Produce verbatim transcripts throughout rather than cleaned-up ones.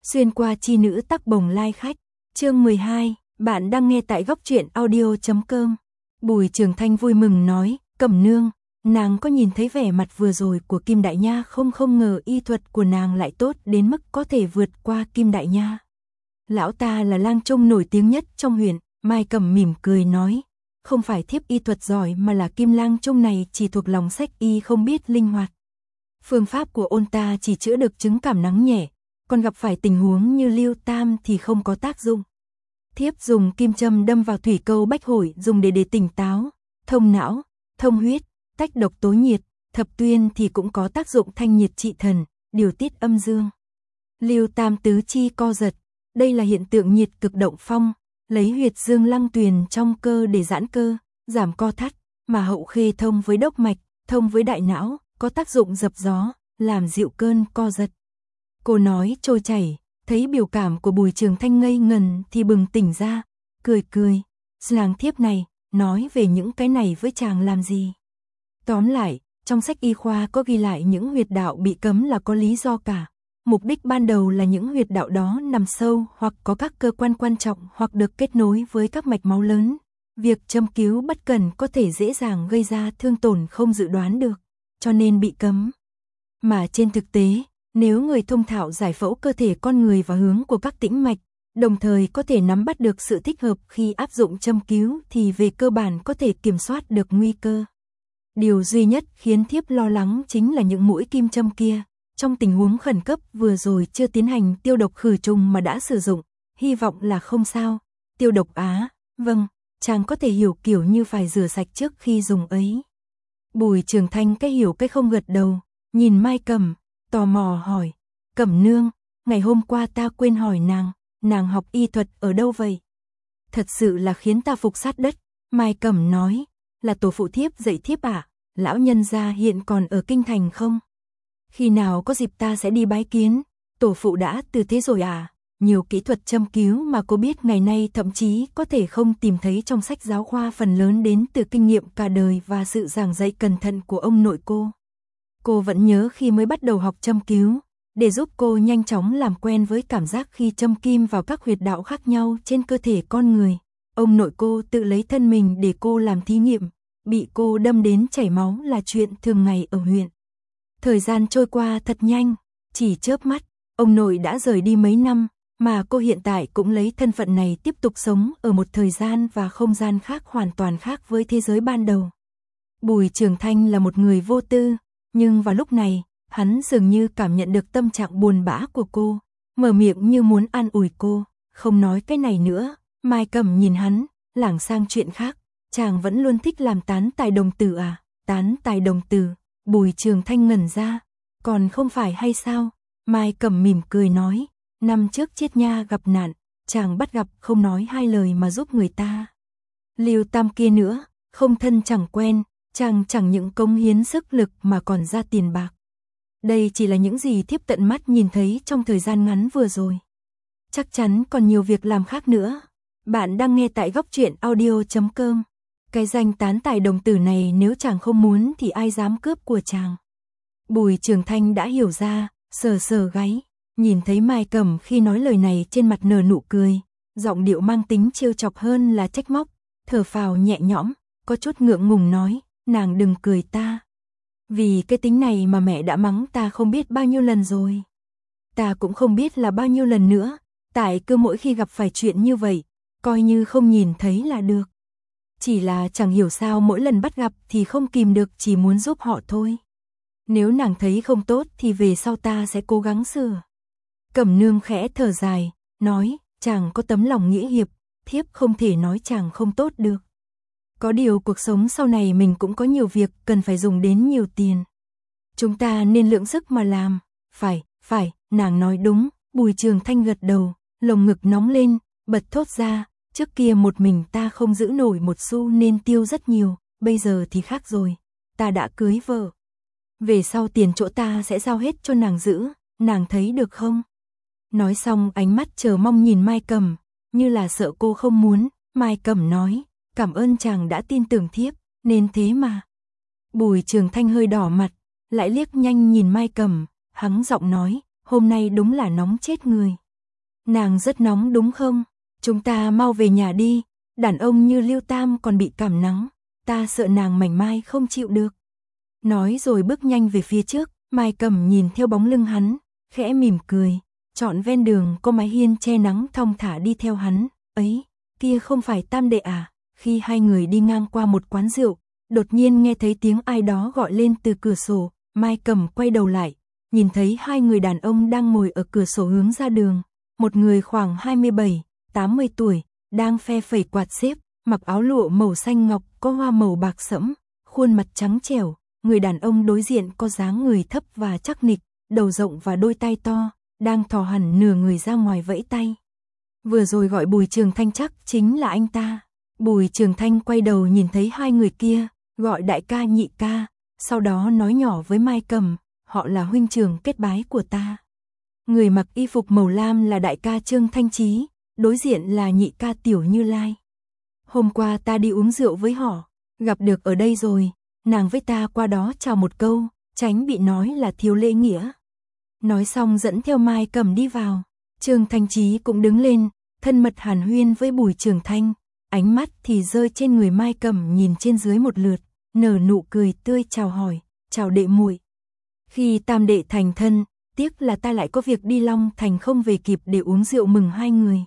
Xuyên qua chi nữ tắc bồng lai khách, chương mười hai, bạn đang nghe tại góc truyện audio chấm com. Bùi Trường Thanh vui mừng nói, Cẩm nương, nàng có nhìn thấy vẻ mặt vừa rồi của Kim Đại Nha không? Không ngờ y thuật của nàng lại tốt đến mức có thể vượt qua Kim Đại Nha. Lão ta là lang trung nổi tiếng nhất trong huyện. Mai Cẩm mỉm cười nói, không phải thiếp y thuật giỏi mà là Kim lang trung này chỉ thuộc lòng sách y không biết linh hoạt. Phương pháp của ôn ta chỉ chữa được chứng cảm nắng nhẹ, còn gặp phải tình huống như Lưu Tam thì không có tác dụng. Thiếp dùng kim châm đâm vào thủy câu bách hội dùng để để tỉnh táo, thông não, thông huyết, tách độc tố nhiệt, thập tuyên thì cũng có tác dụng thanh nhiệt trị thần, điều tiết âm dương. Lưu Tam tứ chi co giật, đây là hiện tượng nhiệt cực động phong, lấy huyệt dương lăng tuyền trong cơ để giãn cơ, giảm co thắt, mà hậu khê thông với đốc mạch, thông với đại não, có tác dụng dập gió, làm dịu cơn co giật. Cô nói trôi chảy, thấy biểu cảm của Bùi Trường Thanh ngây ngần thì bừng tỉnh ra, cười cười, nàng thiếp này, nói về những cái này với chàng làm gì? Tóm lại, trong sách y khoa có ghi lại những huyệt đạo bị cấm là có lý do cả. Mục đích ban đầu là những huyệt đạo đó nằm sâu hoặc có các cơ quan quan trọng hoặc được kết nối với các mạch máu lớn. Việc châm cứu bất cẩn có thể dễ dàng gây ra thương tổn không dự đoán được, cho nên bị cấm. Mà trên thực tế, nếu người thông thạo giải phẫu cơ thể con người và hướng của các tĩnh mạch, đồng thời có thể nắm bắt được sự thích hợp khi áp dụng châm cứu thì về cơ bản có thể kiểm soát được nguy cơ. Điều duy nhất khiến thiếp lo lắng chính là những mũi kim châm kia. Trong tình huống khẩn cấp vừa rồi chưa tiến hành tiêu độc khử trùng mà đã sử dụng, hy vọng là không sao. Tiêu độc á, vâng, chàng có thể hiểu kiểu như phải rửa sạch trước khi dùng ấy. Bùi Trường Thanh cái hiểu cái không gật đầu, nhìn Mai Cẩm, tò mò hỏi, Cẩm nương, ngày hôm qua ta quên hỏi nàng, nàng học y thuật ở đâu vậy? Thật sự là khiến ta phục sát đất. Mai Cẩm nói, là tổ phụ thiếp dạy thiếp à, lão nhân gia hiện còn ở kinh thành không? Khi nào có dịp ta sẽ đi bái kiến, tổ phụ đã từ thế rồi à? Nhiều kỹ thuật châm cứu mà cô biết ngày nay thậm chí có thể không tìm thấy trong sách giáo khoa, phần lớn đến từ kinh nghiệm cả đời và sự giảng dạy cẩn thận của ông nội cô. Cô vẫn nhớ khi mới bắt đầu học châm cứu, để giúp cô nhanh chóng làm quen với cảm giác khi châm kim vào các huyệt đạo khác nhau trên cơ thể con người. Ông nội cô tự lấy thân mình để cô làm thí nghiệm, bị cô đâm đến chảy máu là chuyện thường ngày ở huyện. Thời gian trôi qua thật nhanh, chỉ chớp mắt, ông nội đã rời đi mấy năm, mà cô hiện tại cũng lấy thân phận này tiếp tục sống ở một thời gian và không gian khác hoàn toàn khác với thế giới ban đầu. Bùi Trường Thanh là một người vô tư, nhưng vào lúc này, hắn dường như cảm nhận được tâm trạng buồn bã của cô, mở miệng như muốn an ủi cô, không nói cái này nữa. Mai Cẩm nhìn hắn, lảng sang chuyện khác, chàng vẫn luôn thích làm tán tài đồng tử à? Tán tài đồng tử? Bùi Trường Thanh ngẩn ra, còn không phải hay sao? Mai Cẩm mỉm cười nói, năm trước Triết Nha gặp nạn, chàng bắt gặp không nói hai lời mà giúp người ta. Lưu Tam kia nữa, không thân chẳng quen, chàng chẳng những cống hiến sức lực mà còn ra tiền bạc. Đây chỉ là những gì thiếp tận mắt nhìn thấy trong thời gian ngắn vừa rồi. Chắc chắn còn nhiều việc làm khác nữa. Bạn đang nghe tại góc truyện audio chấm com. Cái danh tán tài đồng tử này nếu chàng không muốn thì ai dám cướp của chàng. Bùi Trường Thanh đã hiểu ra, sờ sờ gáy, nhìn thấy Mai Cẩm khi nói lời này trên mặt nở nụ cười, giọng điệu mang tính trêu chọc hơn là trách móc, thở phào nhẹ nhõm, có chút ngượng ngùng nói, nàng đừng cười ta. Vì cái tính này mà mẹ đã mắng ta không biết bao nhiêu lần rồi. Ta cũng không biết là bao nhiêu lần nữa, tại cứ mỗi khi gặp phải chuyện như vậy, coi như không nhìn thấy là được. Chỉ là chẳng hiểu sao mỗi lần bắt gặp thì không kìm được chỉ muốn giúp họ thôi. Nếu nàng thấy không tốt thì về sau ta sẽ cố gắng sửa. Cẩm nương khẽ thở dài, nói, chàng có tấm lòng nghĩa hiệp, thiếp không thể nói chàng không tốt được. Có điều cuộc sống sau này mình cũng có nhiều việc cần phải dùng đến nhiều tiền. Chúng ta nên lượng sức mà làm. Phải, phải, nàng nói đúng. Bùi Trường Thanh gật đầu, lồng ngực nóng lên, bật thốt ra, trước kia một mình ta không giữ nổi một xu nên tiêu rất nhiều, bây giờ thì khác rồi, ta đã cưới vợ. Về sau tiền chỗ ta sẽ giao hết cho nàng giữ, nàng thấy được không? Nói xong ánh mắt chờ mong nhìn Mai Cẩm, như là sợ cô không muốn. Mai Cẩm nói, cảm ơn chàng đã tin tưởng thiếp, nên thế mà. Bùi Trường Thanh hơi đỏ mặt, lại liếc nhanh nhìn Mai Cẩm, hắng giọng nói, hôm nay đúng là nóng chết người. Nàng rất nóng đúng không? Chúng ta mau về nhà đi, đàn ông như Lưu Tam còn bị cảm nắng, ta sợ nàng mảnh mai không chịu được. Nói rồi bước nhanh về phía trước, Mai Cẩm nhìn theo bóng lưng hắn, khẽ mỉm cười, chọn ven đường có mái hiên che nắng thong thả đi theo hắn. Ấy, kia không phải Tam đệ à? Khi hai người đi ngang qua một quán rượu, đột nhiên nghe thấy tiếng ai đó gọi lên từ cửa sổ, Mai Cẩm quay đầu lại, nhìn thấy hai người đàn ông đang ngồi ở cửa sổ hướng ra đường, một người khoảng hai mươi bảy, tám mươi tuổi, đang phe phẩy quạt xếp, mặc áo lụa màu xanh ngọc có hoa màu bạc sẫm, khuôn mặt trắng trẻo, người đàn ông đối diện có dáng người thấp và chắc nịch, đầu rộng và đôi tay to, đang thò hẳn nửa người ra ngoài vẫy tay. Vừa rồi gọi Bùi Trường Thanh chắc chính là anh ta. Bùi Trường Thanh quay đầu nhìn thấy hai người kia, gọi đại ca nhị ca, sau đó nói nhỏ với Mai Cẩm, họ là huynh trưởng kết bái của ta. Người mặc y phục màu lam là đại ca Trương Thanh Chí, đối diện là nhị ca Tiểu Như Lai. Hôm qua ta đi uống rượu với họ, gặp được ở đây rồi, nàng với ta qua đó chào một câu, tránh bị nói là thiếu lễ nghĩa. Nói xong dẫn theo Mai Cẩm đi vào, Trương Thanh Chí cũng đứng lên, thân mật hàn huyên với Bùi Trường Thanh, ánh mắt thì rơi trên người Mai Cẩm nhìn trên dưới một lượt, nở nụ cười tươi chào hỏi, chào đệ muội. Khi tam đệ thành thân, tiếc là ta lại có việc đi Long Thành không về kịp để uống rượu mừng hai người.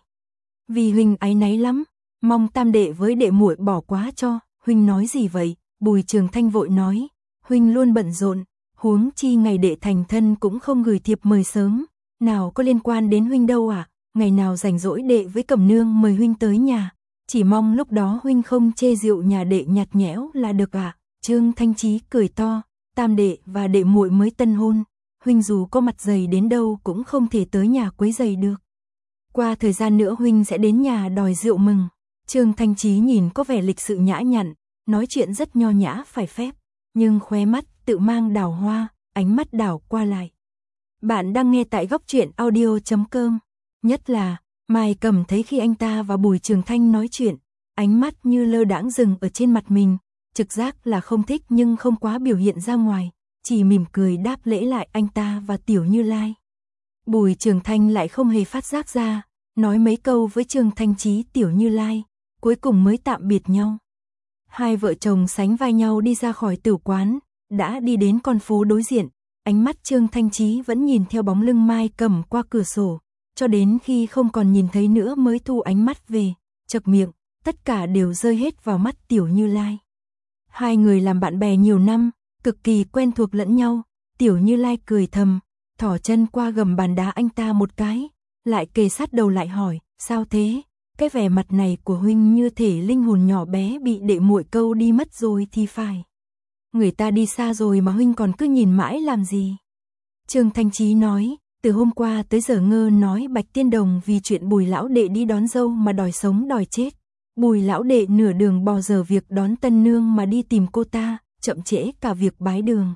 Vì huynh áy náy lắm, mong tam đệ với đệ muội bỏ quá cho. Huynh nói gì vậy? Bùi Trường Thanh vội nói, huynh luôn bận rộn, huống chi ngày đệ thành thân cũng không gửi thiệp mời sớm, nào có liên quan đến huynh đâu à? Ngày nào rảnh rỗi đệ với Cẩm nương mời huynh tới nhà, chỉ mong lúc đó huynh không chê rượu nhà đệ nhạt nhẽo là được ạ. À? Trương Thanh Chí cười to, tam đệ và đệ muội mới tân hôn, huynh dù có mặt dày đến đâu cũng không thể tới nhà quấy rầy được. Qua thời gian nữa huynh sẽ đến nhà đòi rượu mừng. Trương Thanh Chí nhìn có vẻ lịch sự nhã nhặn, nói chuyện rất nho nhã phải phép, nhưng khóe mắt tự mang đào hoa, ánh mắt đảo qua lại. Bạn đang nghe tại góc truyện audio chấm com. Nhất là, Mai Cẩm thấy khi anh ta và Bùi Trường Thanh nói chuyện, ánh mắt như lơ đãng dừng ở trên mặt mình, trực giác là không thích nhưng không quá biểu hiện ra ngoài, chỉ mỉm cười đáp lễ lại anh ta và Tiểu Như Lai. Bùi Trường Thanh lại không hề phát giác ra, nói mấy câu với Trương Thanh Chí Tiểu Như Lai, cuối cùng mới tạm biệt nhau. Hai vợ chồng sánh vai nhau đi ra khỏi tử quán, đã đi đến con phố đối diện, ánh mắt Trương Thanh Chí vẫn nhìn theo bóng lưng Mai Cẩm qua cửa sổ, cho đến khi không còn nhìn thấy nữa mới thu ánh mắt về, chậc miệng, tất cả đều rơi hết vào mắt Tiểu Như Lai. Hai người làm bạn bè nhiều năm, cực kỳ quen thuộc lẫn nhau, Tiểu Như Lai cười thầm, thỏ chân qua gầm bàn đá anh ta một cái, lại kề sát đầu lại hỏi, sao thế? Cái vẻ mặt này của huynh như thể linh hồn nhỏ bé bị đệ muội câu đi mất rồi thì phải. Người ta đi xa rồi mà huynh còn cứ nhìn mãi làm gì? Trương Thanh Chí nói, từ hôm qua tới giờ ngơ nói Bạch Tiên Đồng vì chuyện Bùi lão đệ đi đón dâu mà đòi sống đòi chết. Bùi lão đệ nửa đường bỏ dở việc đón tân nương mà đi tìm cô ta, chậm trễ cả việc bái đường.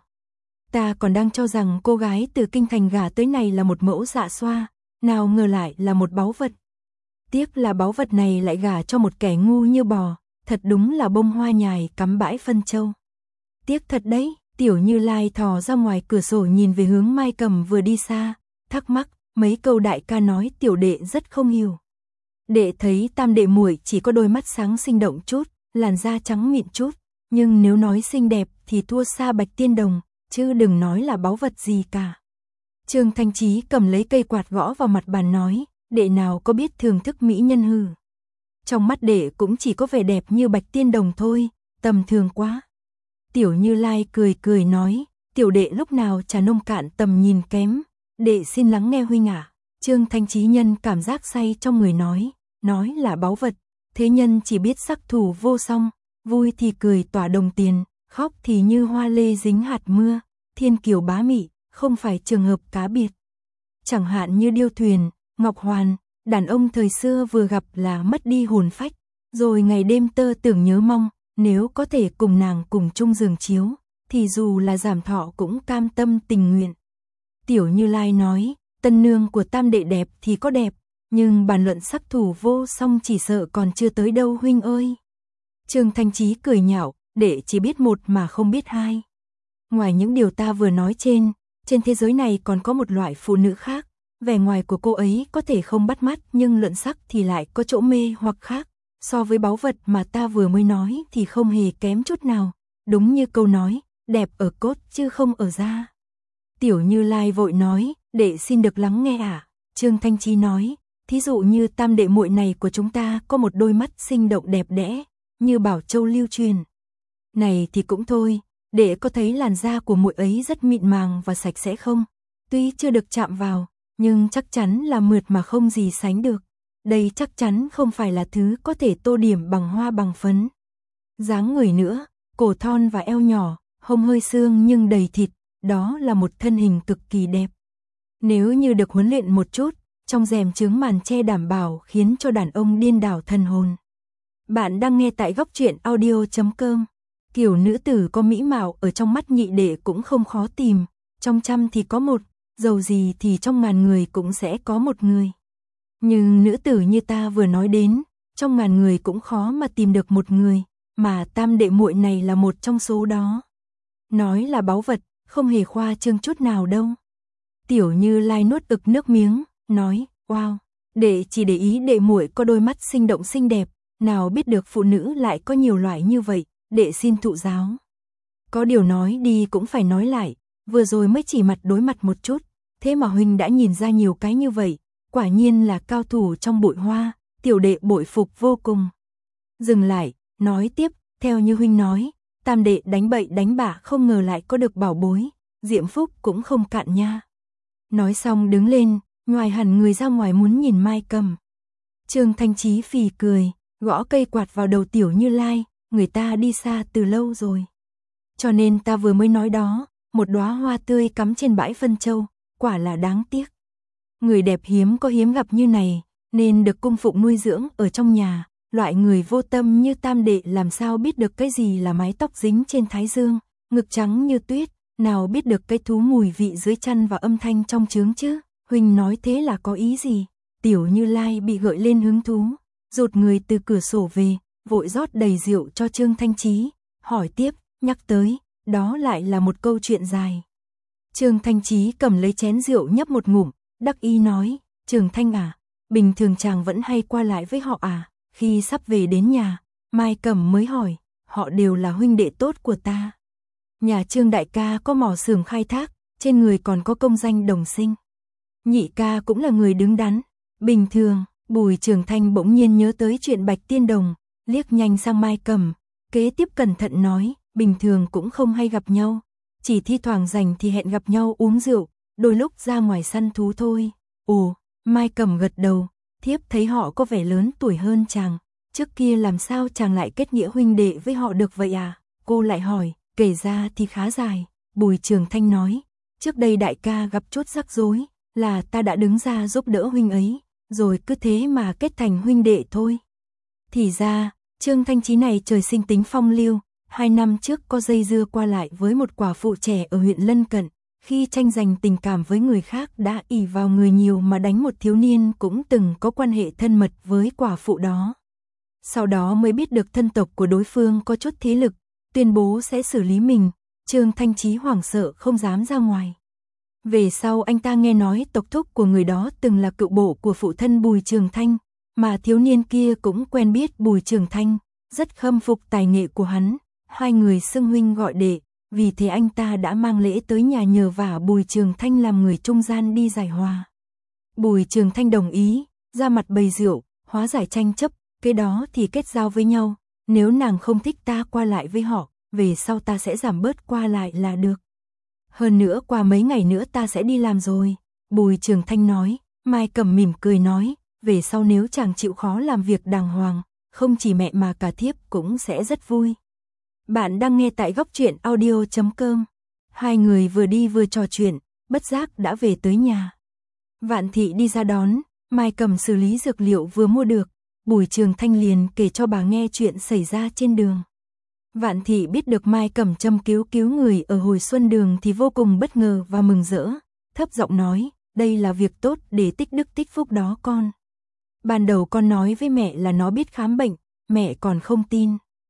Ta còn đang cho rằng cô gái từ kinh thành gả tới này là một mẫu dạ xoa, nào ngờ lại là một báu vật. Tiếc là báu vật này lại gả cho một kẻ ngu như bò, thật đúng là bông hoa nhài cắm bãi phân châu. Tiếc thật đấy, Tiểu Như Lai thò ra ngoài cửa sổ nhìn về hướng Mai Cẩm vừa đi xa, thắc mắc, mấy câu đại ca nói tiểu đệ rất không hiểu. Đệ thấy tam đệ muội chỉ có đôi mắt sáng sinh động chút, làn da trắng mịn chút, nhưng nếu nói xinh đẹp thì thua xa Bạch Tiên Đồng, chứ đừng nói là báu vật gì cả. Trương Thanh Chí cầm lấy cây quạt gõ vào mặt bàn nói, đệ nào có biết thưởng thức mỹ nhân hư. Trong mắt đệ cũng chỉ có vẻ đẹp như Bạch Tiên Đồng thôi, tầm thường quá. Tiểu Như Lai cười cười nói, tiểu đệ lúc nào chả nông cạn tầm nhìn kém, đệ xin lắng nghe huynh ạ. Trương Thanh Chí nhân cảm giác say trong người nói, nói là báu vật, thế nhân chỉ biết sắc thủ vô song, vui thì cười tỏa đồng tiền, khóc thì như hoa lê dính hạt mưa, thiên kiều bá mị, không phải trường hợp cá biệt. Chẳng hạn như Điêu Thuyền, Ngọc Hoàn, đàn ông thời xưa vừa gặp là mất đi hồn phách, rồi ngày đêm tơ tưởng nhớ mong, nếu có thể cùng nàng cùng chung giường chiếu, thì dù là giảm thọ cũng cam tâm tình nguyện. Tiểu Như Lai nói, tân nương của tam đệ đẹp thì có đẹp, nhưng bàn luận sắc thủ vô song chỉ sợ còn chưa tới đâu huynh ơi. Trương Thanh Chí cười nhạo, đệ chỉ biết một mà không biết hai. Ngoài những điều ta vừa nói trên, trên thế giới này còn có một loại phụ nữ khác, Vẻ ngoài của cô ấy có thể không bắt mắt nhưng luận sắc thì lại có chỗ mê hoặc khác. So với báu vật mà ta vừa mới nói thì không hề kém chút nào. Đúng như câu nói, đẹp ở cốt chứ không ở da. Tiểu Như Lai vội nói, đệ xin được lắng nghe ạ. À? Trương Thanh Chí nói, thí dụ như tam đệ muội này của chúng ta có một đôi mắt sinh động đẹp đẽ, như bảo châu lưu truyền. Này thì cũng thôi, đệ có thấy làn da của muội ấy rất mịn màng và sạch sẽ không? Tuy chưa được chạm vào, nhưng chắc chắn là mượt mà không gì sánh được. Đây chắc chắn không phải là thứ có thể tô điểm bằng hoa bằng phấn. Dáng người nữa, cổ thon và eo nhỏ, hông hơi xương nhưng đầy thịt, đó là một thân hình cực kỳ đẹp. Nếu như được huấn luyện một chút, trong rèm chướng màn che đảm bảo khiến cho đàn ông điên đảo thần hồn. Bạn đang nghe tại góc truyện audio chấm com. Kiểu nữ tử có mỹ mạo ở trong mắt nhị đệ cũng không khó tìm, trong trăm thì có một, dầu gì thì trong ngàn người cũng sẽ có một người. Nhưng nữ tử như ta vừa nói đến, trong ngàn người cũng khó mà tìm được một người, mà tam đệ muội này là một trong số đó. Nói là báu vật, không hề khoa trương chút nào đâu. Tiểu Như Lai nuốt ực nước miếng, nói, wow, đệ chỉ để ý đệ muội có đôi mắt sinh động xinh đẹp, nào biết được phụ nữ lại có nhiều loại như vậy, đệ xin thụ giáo. Có điều nói đi cũng phải nói lại, vừa rồi mới chỉ mặt đối mặt một chút, thế mà huynh đã nhìn ra nhiều cái như vậy, quả nhiên là cao thủ trong bụi hoa, tiểu đệ bội phục vô cùng. Dừng lại, nói tiếp, theo như huynh nói, tam đệ đánh bậy đánh bạ không ngờ lại có được bảo bối, diễm phúc cũng không cạn nha. Nói xong đứng lên, ngoài hẳn người ra ngoài muốn nhìn Mai Cầm. Trương Thanh Chí phì cười, gõ cây quạt vào đầu Tiểu Như Lai, người ta đi xa từ lâu rồi. Cho nên ta vừa mới nói đó, một đóa hoa tươi cắm trên bãi phân châu, quả là đáng tiếc. Người đẹp hiếm có hiếm gặp như này, nên được cung phụng nuôi dưỡng ở trong nhà, loại người vô tâm như tam đệ làm sao biết được cái gì là mái tóc dính trên thái dương, ngực trắng như tuyết, nào biết được cái thú mùi vị dưới chăn và âm thanh trong trướng chứ, huynh nói thế là có ý gì? Tiểu Như Lai bị gợi lên hứng thú, rụt người từ cửa sổ về, vội rót đầy rượu cho Trương Thanh Chí, hỏi tiếp, nhắc tới, đó lại là một câu chuyện dài. Trương Thanh Chí cầm lấy chén rượu nhấp một ngụm, đắc ý nói, Trường Thanh à, bình thường chàng vẫn hay qua lại với họ à, khi sắp về đến nhà, Mai Cẩm mới hỏi, họ đều là huynh đệ tốt của ta. Nhà Trương đại ca có mỏ xưởng khai thác, trên người còn có công danh đồng sinh. Nhị ca cũng là người đứng đắn, bình thường. Bùi Trường Thanh bỗng nhiên nhớ tới chuyện Bạch Tiên Đồng, liếc nhanh sang Mai Cẩm, kế tiếp cẩn thận nói, bình thường cũng không hay gặp nhau, chỉ thi thoảng rảnh thì hẹn gặp nhau uống rượu, đôi lúc ra ngoài săn thú thôi. Ồ, Mai Cẩm gật đầu, thiếp thấy họ có vẻ lớn tuổi hơn chàng, trước kia làm sao chàng lại kết nghĩa huynh đệ với họ được vậy à? Cô lại hỏi, kể ra thì khá dài. Bùi Trường Thanh nói, trước đây đại ca gặp chút rắc rối, là ta đã đứng ra giúp đỡ huynh ấy, rồi cứ thế mà kết thành huynh đệ thôi. Thì ra, Trương Thanh Chí này trời sinh tính phong lưu, hai năm trước có dây dưa qua lại với một quả phụ trẻ ở huyện lân cận, khi tranh giành tình cảm với người khác đã ỷ vào người nhiều mà đánh một thiếu niên cũng từng có quan hệ thân mật với quả phụ đó. Sau đó mới biết được thân tộc của đối phương có chút thế lực, tuyên bố sẽ xử lý mình, Trương Thanh Chí hoảng sợ không dám ra ngoài. Về sau anh ta nghe nói tộc thúc của người đó từng là cựu bộ của phụ thân Bùi Trường Thanh, mà thiếu niên kia cũng quen biết Bùi Trường Thanh, rất khâm phục tài nghệ của hắn, hai người xưng huynh gọi đệ, vì thế anh ta đã mang lễ tới nhà nhờ vả Bùi Trường Thanh làm người trung gian đi giải hòa. Bùi Trường Thanh đồng ý, ra mặt bày rượu, hóa giải tranh chấp, cái đó thì kết giao với nhau, nếu nàng không thích ta qua lại với họ, về sau ta sẽ giảm bớt qua lại là được. Hơn nữa qua mấy ngày nữa ta sẽ đi làm rồi. Bùi Trường Thanh nói, Mai Cẩm mỉm cười nói, về sau nếu chàng chịu khó làm việc đàng hoàng, không chỉ mẹ mà cả thiếp cũng sẽ rất vui. Bạn đang nghe tại góc truyện audio chấm com. Hai người vừa đi vừa trò chuyện, bất giác đã về tới nhà. Vạn Thị đi ra đón, Mai Cẩm xử lý dược liệu vừa mua được, Bùi Trường Thanh liền kể cho bà nghe chuyện xảy ra trên đường. Vạn Thị biết được Mai Cẩm châm cứu cứu người ở hồi xuân đường thì vô cùng bất ngờ và mừng rỡ, thấp giọng nói, đây là việc tốt để tích đức tích phúc đó con. Ban đầu con nói với mẹ là nó biết khám bệnh, mẹ còn không tin.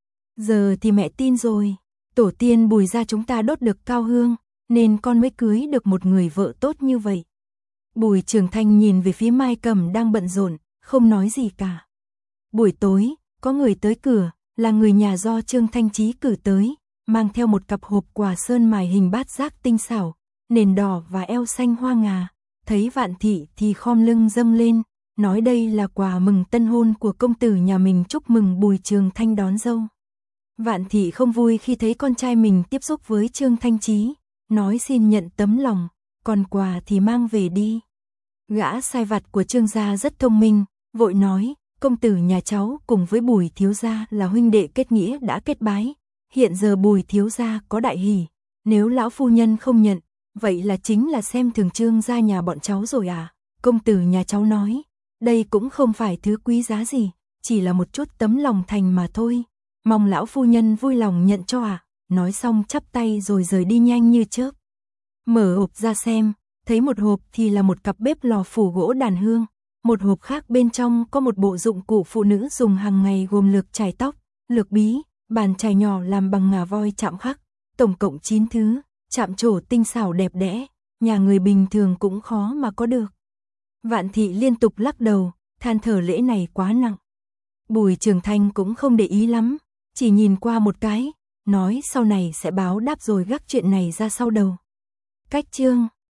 Giờ thì mẹ tin rồi, tổ tiên Bùi gia chúng ta đốt được cao hương, nên con mới cưới được một người vợ tốt như vậy. Bùi Trường Thanh nhìn về phía Mai Cẩm đang bận rộn, không nói gì cả. Buổi tối, có người tới cửa, là người nhà do Trương Thanh Chí cử tới, mang theo một cặp hộp quà sơn mài hình bát giác tinh xảo, nền đỏ và eo xanh hoa ngà. Thấy Vạn Thị thì khom lưng dâng lên, nói đây là quà mừng tân hôn của công tử nhà mình, chúc mừng Bùi Trường Thanh đón dâu. Vạn Thị không vui khi thấy con trai mình tiếp xúc với Trương Thanh Chí, nói xin nhận tấm lòng, còn quà thì mang về đi. Gã sai vặt của Trương gia rất thông minh, vội nói, công tử nhà cháu cùng với Bùi thiếu gia là huynh đệ kết nghĩa đã kết bái, hiện giờ Bùi thiếu gia có đại hỷ, nếu lão phu nhân không nhận, vậy là chính là xem thường Trương gia nhà bọn cháu rồi à? Công tử nhà cháu nói, đây cũng không phải thứ quý giá gì, chỉ là một chút tấm lòng thành mà thôi, mong lão phu nhân vui lòng nhận cho à? Nói xong chắp tay rồi rời đi nhanh như chớp. Mở hộp ra xem, thấy một hộp thì là một cặp bếp lò phủ gỗ đàn hương, một hộp khác bên trong có một bộ dụng cụ phụ nữ dùng hàng ngày gồm lược chải tóc, lược bí, bàn chải nhỏ làm bằng ngà voi chạm khắc, tổng cộng chín thứ, chạm trổ tinh xảo đẹp đẽ, nhà người bình thường cũng khó mà có được. Vạn Thị liên tục lắc đầu, than thở lễ này quá nặng. Bùi Trường Thanh cũng không để ý lắm, chỉ nhìn qua một cái, nói sau này sẽ báo đáp rồi gác chuyện này ra sau đầu. Cách chương